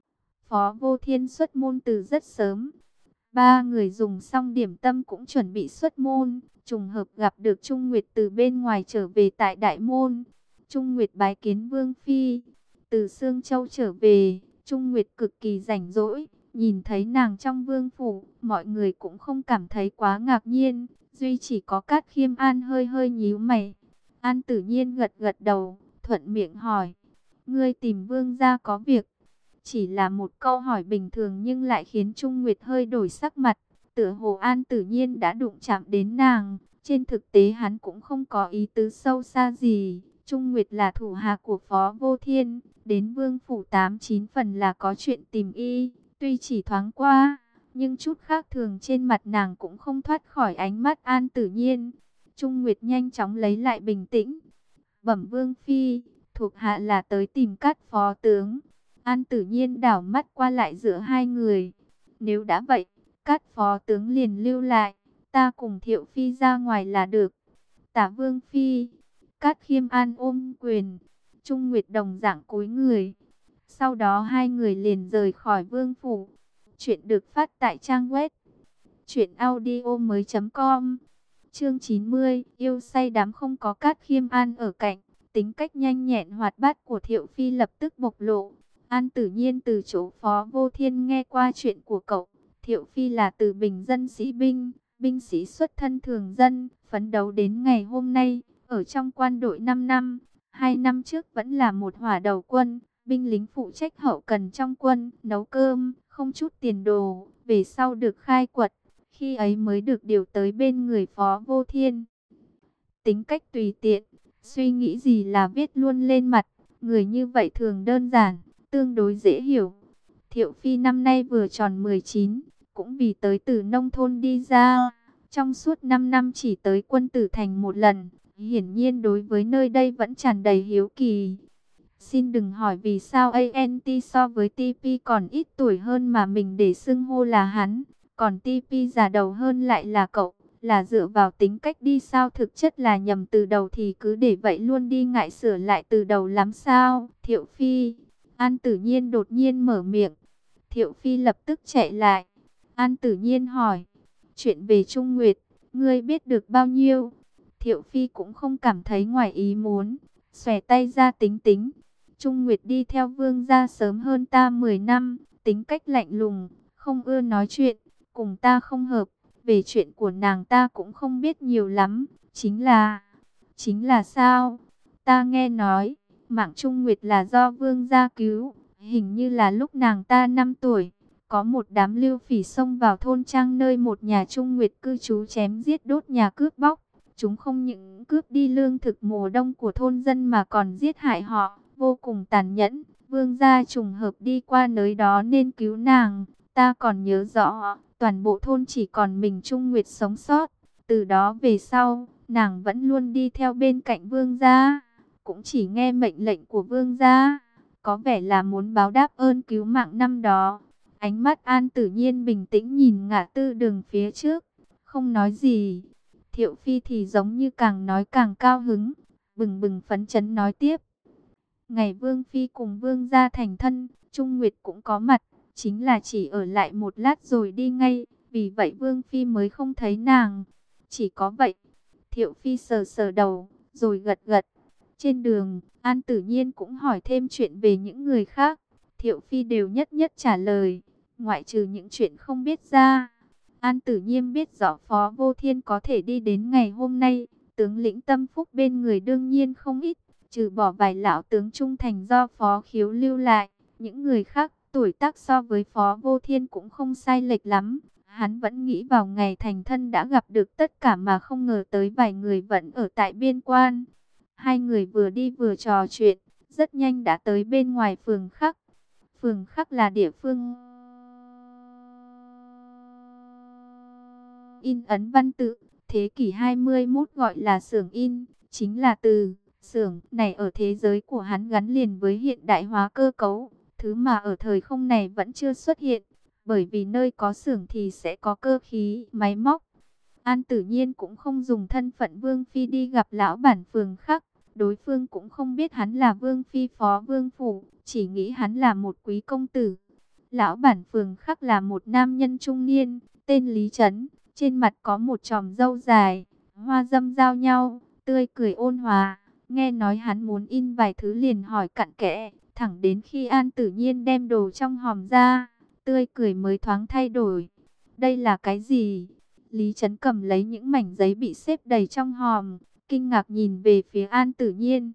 Phó Vô Thiên xuất môn từ rất sớm. Ba người dùng xong điểm tâm cũng chuẩn bị xuất môn, trùng hợp gặp được Trung Nguyệt từ bên ngoài trở về tại Đại Môn. Trung Nguyệt bái kiến Vương Phi. Từ Sương Châu trở về, Trung Nguyệt cực kỳ rảnh rỗi, nhìn thấy nàng trong vương phủ, mọi người cũng không cảm thấy quá ngạc nhiên, duy chỉ có Cát Khiêm An hơi hơi nhíu mày. An Tử Nhiên gật gật đầu, thuận miệng hỏi, ngươi tìm vương gia có việc? Chỉ là một câu hỏi bình thường nhưng lại khiến Trung Nguyệt hơi đổi sắc mặt, tựa hồ An Tử Nhiên đã đụng chạm đến nàng, trên thực tế hắn cũng không có ý tứ sâu xa gì. Trung Nguyệt là thủ hạ của Phó Vô Thiên, đến vương phủ 89 phần là có chuyện tìm y, tuy chỉ thoáng qua, nhưng chút khác thường trên mặt nàng cũng không thoát khỏi ánh mắt An Tử Nhiên. Trung Nguyệt nhanh chóng lấy lại bình tĩnh. Bẩm Vương Phi, thuộc hạ là tới tìm Cát phó tướng. An Tử Nhiên đảo mắt qua lại giữa hai người. Nếu đã vậy, Cát phó tướng liền lưu lại, ta cùng Thiệu Phi ra ngoài là được. Tả Vương Phi. Cát Khiêm An ôm quyền, Trung Nguyệt đồng dạng cúi người. Sau đó hai người liền rời khỏi vương phủ. Chuyện được phát tại trang web truyệnaudiomoi.com. Chương 90, yêu say đắm không có Cát Khiêm An ở cạnh, tính cách nhanh nhẹn hoạt bát của Thiệu Phi lập tức bộc lộ. An Tử Nhiên từ chỗ Phó Vô Thiên nghe qua chuyện của cậu. Thiệu Phi là từ bình dân sĩ binh, binh sĩ xuất thân thường dân, phấn đấu đến ngày hôm nay. Ở trong quan đội 5 năm, 2 năm trước vẫn là một hỏa đầu quân, binh lính phụ trách hậu cần trong quân, nấu cơm, không chút tiền đồ, về sau được khai quật, khi ấy mới được điều tới bên người Phó Vô Thiên. Tính cách tùy tiện, suy nghĩ gì là viết luôn lên mặt, người như vậy thường đơn giản, tương đối dễ hiểu. Thiệu Phi năm nay vừa tròn 19, cũng vì tới từ nông thôn đi ra, trong suốt 5 năm chỉ tới Quân Tử Thành một lần. Hiển nhiên đối với nơi đây vẫn tràn đầy hiếu kỳ. Xin đừng hỏi vì sao ANT so với TP còn ít tuổi hơn mà mình để xưng hô là hắn, còn TP già đầu hơn lại là cậu, là dựa vào tính cách đi sao? Thực chất là nhầm từ đầu thì cứ để vậy luôn đi, ngại sửa lại từ đầu lắm sao? Thiệu Phi. An Tử Nhiên đột nhiên mở miệng. Thiệu Phi lập tức chạy lại. An Tử Nhiên hỏi, chuyện về Trung Nguyệt, ngươi biết được bao nhiêu? Thiệu Phi cũng không cảm thấy ngoài ý muốn, xòe tay ra tính tính. Trung Nguyệt đi theo vương gia sớm hơn ta 10 năm, tính cách lạnh lùng, không ưa nói chuyện, cùng ta không hợp. Về chuyện của nàng ta cũng không biết nhiều lắm, chính là sao? Ta nghe nói, Mạng Trung Nguyệt là do vương gia cứu, hình như là lúc nàng ta 5 tuổi. Có một đám lưu phỉ xông vào thôn trang nơi một nhà Trung Nguyệt cư trú chém giết đốt nhà cướp bóc. Chúng không những cướp đi lương thực mùa đông của thôn dân mà còn giết hại họ, vô cùng tàn nhẫn. Vương gia trùng hợp đi qua nơi đó nên cứu nàng. Ta còn nhớ rõ, toàn bộ thôn chỉ còn mình Trung Nguyệt sống sót. Từ đó về sau, nàng vẫn luôn đi theo bên cạnh vương gia, cũng chỉ nghe mệnh lệnh của vương gia, có vẻ là muốn báo đáp ơn cứu mạng năm đó. Ánh mắt An Tử Nhiên bình tĩnh nhìn ngã tư đường phía trước, không nói gì. Thiệu Phi thì giống như càng nói càng cao hứng, bừng bừng phấn chấn nói tiếp. Ngày Vương Phi cùng Vương gia thành thân, Trung Nguyệt cũng có mặt, chính là chỉ ở lại một lát rồi đi ngay, vì vậy Vương Phi mới không thấy nàng. Chỉ có vậy. Thiệu Phi sờ sờ đầu, rồi gật gật. Trên đường, An Tử Nhiên cũng hỏi thêm chuyện về những người khác. Thiệu Phi đều nhất nhất trả lời, ngoại trừ những chuyện không biết ra. An Tử Nhiên biết rõ Phó Vô Thiên có thể đi đến ngày hôm nay, tướng lĩnh tâm phúc bên người đương nhiên không ít, trừ bỏ vài lão tướng trung thành do Phó Khiếu lưu lại. Những người khác tuổi tác so với Phó Vô Thiên cũng không sai lệch lắm. Hắn vẫn nghĩ vào ngày thành thân đã gặp được tất cả mà không ngờ tới vài người vẫn ở tại biên quan. Hai người vừa đi vừa trò chuyện, rất nhanh đã tới bên ngoài phường Khắc. Phường Khắc là địa phương in ấn văn tự, thế kỷ 21 gọi là xưởng in, chính là từ xưởng này ở thế giới của hắn gắn liền với hiện đại hóa cơ cấu, thứ mà ở thời không này vẫn chưa xuất hiện. Bởi vì nơi có xưởng thì sẽ có cơ khí, máy móc. An Tử Nhiên cũng không dùng thân phận Vương Phi đi gặp lão bản phường Khắc. Đối phương cũng không biết hắn là Vương Phi phó Vương Phủ, chỉ nghĩ hắn là một quý công tử. Lão bản phường Khắc là một nam nhân trung niên, tên Lý Trấn. Trên mặt có một chòm râu dài, hoa dâm giao nhau, tươi cười ôn hòa. Nghe nói hắn muốn in vài thứ liền hỏi cặn kẽ, thẳng đến khi An Tử Nhiên đem đồ trong hòm ra, tươi cười mới thoáng thay đổi. Đây là cái gì? Lý Trấn cầm lấy những mảnh giấy bị xếp đầy trong hòm, kinh ngạc nhìn về phía An Tử Nhiên.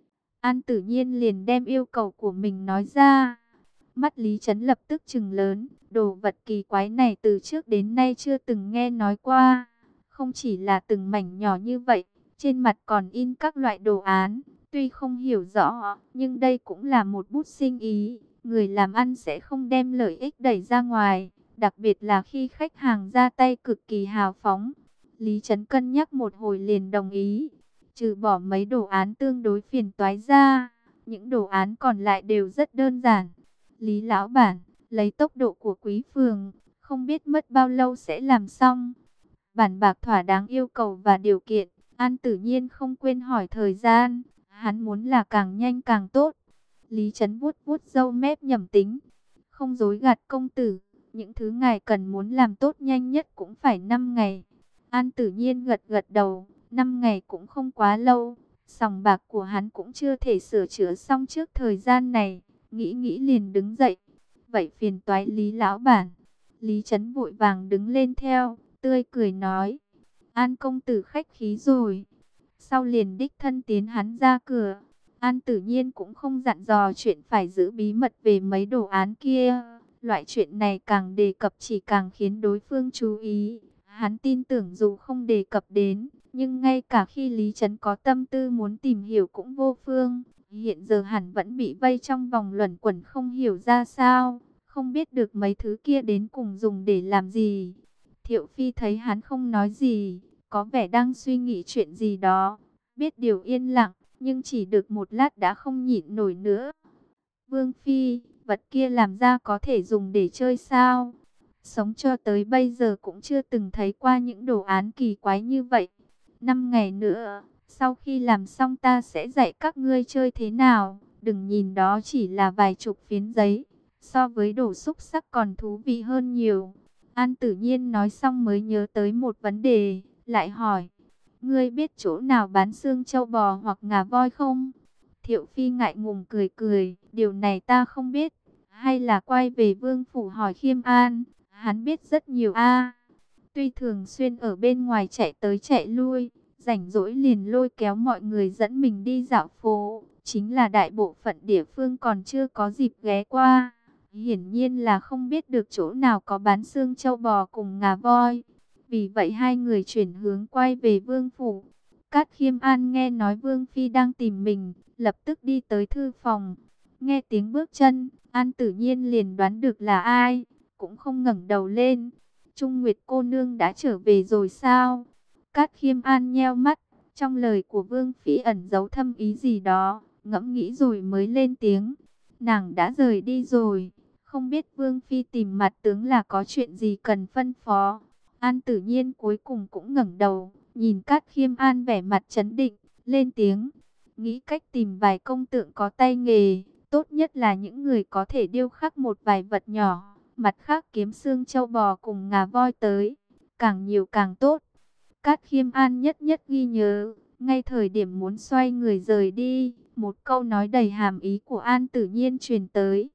An Tử Nhiên liền đem yêu cầu của mình nói ra. Mắt Lý Trấn lập tức trừng lớn, đồ vật kỳ quái này từ trước đến nay chưa từng nghe nói qua. Không chỉ là từng mảnh nhỏ như vậy, trên mặt còn in các loại đồ án. Tuy không hiểu rõ, nhưng đây cũng là một bút sinh ý. Người làm ăn sẽ không đem lợi ích đẩy ra ngoài, đặc biệt là khi khách hàng ra tay cực kỳ hào phóng. Lý Trấn cân nhắc một hồi liền đồng ý. Trừ bỏ mấy đồ án tương đối phiền toái ra, những đồ án còn lại đều rất đơn giản. Lý lão bản, lấy tốc độ của quý phường, không biết mất bao lâu sẽ làm xong. Bản bạc thỏa đáng yêu cầu và điều kiện, An Tử Nhiên không quên hỏi thời gian, hắn muốn là càng nhanh càng tốt. Lý Trấn vuốt vuốt râu mép nhẩm tính, không dối gạt công tử, những thứ ngài cần muốn làm tốt nhanh nhất cũng phải 5 ngày. An Tử Nhiên gật gật đầu, 5 ngày cũng không quá lâu, sòng bạc của hắn cũng chưa thể sửa chữa xong trước thời gian này. Nghĩ nghĩ liền đứng dậy. Vậy phiền toái Lý lão bản. Lý Trấn vội vàng đứng lên theo, tươi cười nói. An công tử khách khí rồi. Sau liền đích thân tiến hắn ra cửa. An Tử Nhiên cũng không dặn dò chuyện phải giữ bí mật về mấy đồ án kia. Loại chuyện này càng đề cập chỉ càng khiến đối phương chú ý. Hắn tin tưởng dù không đề cập đến, nhưng ngay cả khi Lý Trấn có tâm tư muốn tìm hiểu cũng vô phương. Hiện giờ hẳn vẫn bị vây trong vòng luẩn quẩn không hiểu ra sao, không biết được mấy thứ kia đến cùng dùng để làm gì. Thiệu Phi thấy hắn không nói gì, có vẻ đang suy nghĩ chuyện gì đó, biết điều yên lặng, nhưng chỉ được một lát đã không nhịn nổi nữa. Vương Phi, vật kia làm ra có thể dùng để chơi sao? Sống cho tới bây giờ cũng chưa từng thấy qua những đồ án kỳ quái như vậy. 5 ngày nữa, sau khi làm xong ta sẽ dạy các ngươi chơi thế nào. Đừng nhìn đó chỉ là vài chục phiến giấy, so với đồ xúc xắc còn thú vị hơn nhiều. An Tử Nhiên nói xong mới nhớ tới một vấn đề, lại hỏi. Ngươi biết chỗ nào bán xương trâu bò hoặc ngà voi không? Thiệu Phi ngại ngùng cười cười, điều này ta không biết. Hay là quay về Vương Phủ hỏi Khiêm An, hắn biết rất nhiều a. Tuy thường xuyên ở bên ngoài chạy tới chạy lui, rảnh rỗi liền lôi kéo mọi người dẫn mình đi dạo phố, chính là đại bộ phận địa phương còn chưa có dịp ghé qua. Hiển nhiên là không biết được chỗ nào có bán xương châu bò cùng ngà voi. Vì vậy hai người chuyển hướng quay về vương phủ. Cát Khiêm An nghe nói vương phi đang tìm mình, lập tức đi tới thư phòng. Nghe tiếng bước chân, An Tử Nhiên liền đoán được là ai, cũng không ngẩng đầu lên. Trung Nguyệt cô nương đã trở về rồi sao? Cát Khiêm An nheo mắt, trong lời của vương phi ẩn giấu thâm ý gì đó, ngẫm nghĩ rồi mới lên tiếng. Nàng đã rời đi rồi, không biết vương phi tìm mặt tướng là có chuyện gì cần phân phó. An Tử Nhiên cuối cùng cũng ngẩng đầu, nhìn Cát Khiêm An vẻ mặt trấn định, lên tiếng. Nghĩ cách tìm vài công tượng có tay nghề, tốt nhất là những người có thể điêu khắc một vài vật nhỏ, mặt khác kiếm xương châu bò cùng ngà voi tới, càng nhiều càng tốt. Cát Khiêm An nhất nhất ghi nhớ, ngay thời điểm muốn xoay người rời đi, một câu nói đầy hàm ý của An Tử Nhiên truyền tới.